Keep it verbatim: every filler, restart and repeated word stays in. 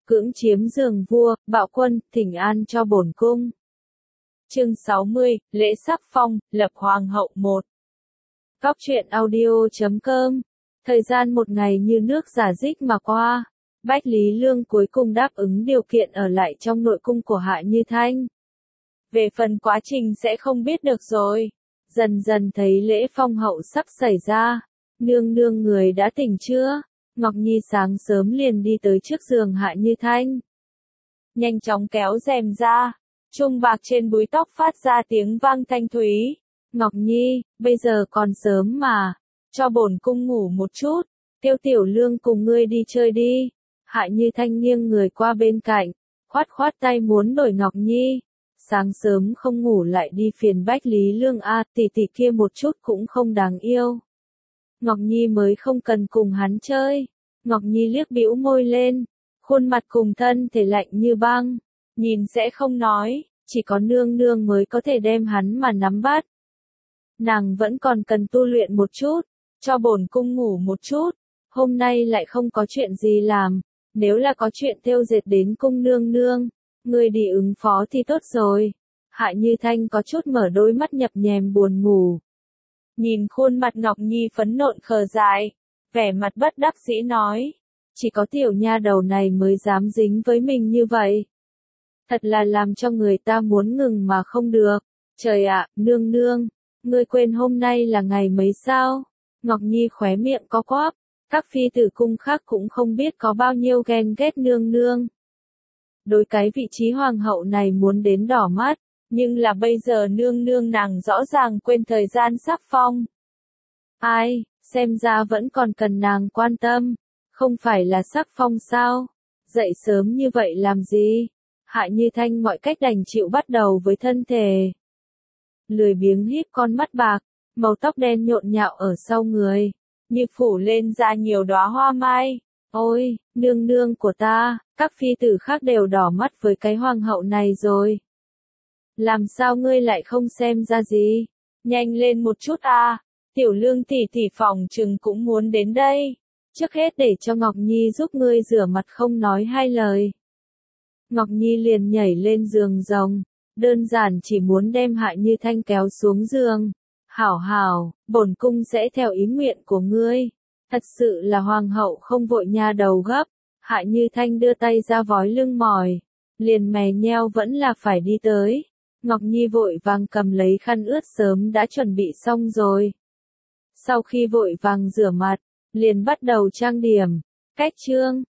cưỡng chiếm giường vua, bạo quân, thỉnh an cho bổn cung. Chương sáu mươi, lễ sắc phong, lập hoàng hậu một. Góc truyện audio chấm com. Thời gian một ngày như nước giả dích mà qua, Bách Lý Lương cuối cùng đáp ứng điều kiện ở lại trong nội cung của Hạ Như Thanh. Về phần quá trình sẽ không biết được rồi. Dần dần thấy lễ phong hậu sắp xảy ra. Nương nương người đã tỉnh chưa? Ngọc Nhi sáng sớm liền đi tới trước giường Hạ Như Thanh. Nhanh chóng kéo rèm ra. Trung bạc trên búi tóc phát ra tiếng vang thanh thúy. Ngọc Nhi, bây giờ còn sớm mà. Cho bổn cung ngủ một chút. Tiêu Tiểu Lương cùng ngươi đi chơi đi. Hạ Như Thanh nghiêng người qua bên cạnh. Khoát khoát tay muốn đổi Ngọc Nhi. Sáng sớm không ngủ lại đi phiền Bách Lý Lương a, tỷ tỷ kia một chút cũng không đáng yêu. Ngọc Nhi mới không cần cùng hắn chơi. Ngọc Nhi liếc bĩu môi lên. Khuôn mặt cùng thân thể lạnh như băng. Nhìn sẽ không nói, chỉ có nương nương mới có thể đem hắn mà nắm bắt. Nàng vẫn còn cần tu luyện một chút, cho bổn cung ngủ một chút, hôm nay lại không có chuyện gì làm, nếu là có chuyện thêu dệt đến cung nương nương, ngươi đi ứng phó thì tốt rồi. Hạ Như Thanh có chút mở đôi mắt nhập nhèm buồn ngủ. Nhìn khuôn mặt Ngọc Nhi phấn nộn khờ dại, vẻ mặt bất đắc dĩ nói, chỉ có tiểu nha đầu này mới dám dính với mình như vậy. Thật là làm cho người ta muốn ngừng mà không được. Trời ạ, nương nương, ngươi quên hôm nay là ngày mấy sao? Ngọc Nhi khóe miệng có quắp, các phi tử cung khác cũng không biết có bao nhiêu ghen ghét nương nương. Đối cái vị trí hoàng hậu này muốn đến đỏ mắt, nhưng là bây giờ nương nương nàng rõ ràng quên thời gian sắc phong. Ai, xem ra vẫn còn cần nàng quan tâm, không phải là sắc phong sao? Dậy sớm như vậy làm gì? Hạ Như Thanh mọi cách đành chịu bắt đầu với thân thể. Lười biếng híp con mắt bạc, màu tóc đen nhộn nhạo ở sau người, như phủ lên ra nhiều đóa hoa mai. Ôi, nương nương của ta, các phi tử khác đều đỏ mắt với cái hoàng hậu này rồi. Làm sao ngươi lại không xem ra gì? Nhanh lên một chút a, Tiểu Lương tỷ tỷ phòng chừng cũng muốn đến đây. Trước hết để cho Ngọc Nhi giúp ngươi rửa mặt không nói hai lời. Ngọc Nhi liền nhảy lên giường rồng, đơn giản chỉ muốn đem Hạ Như Thanh kéo xuống giường. Hảo hảo, bổn cung sẽ theo ý nguyện của ngươi. Thật sự là hoàng hậu không vội nha đầu gấp. Hạ Như Thanh đưa tay ra vói lưng mỏi, liền mè nheo vẫn là phải đi tới. Ngọc Nhi vội vàng cầm lấy khăn ướt sớm đã chuẩn bị xong rồi. Sau khi vội vàng rửa mặt, liền bắt đầu trang điểm. Cách chương,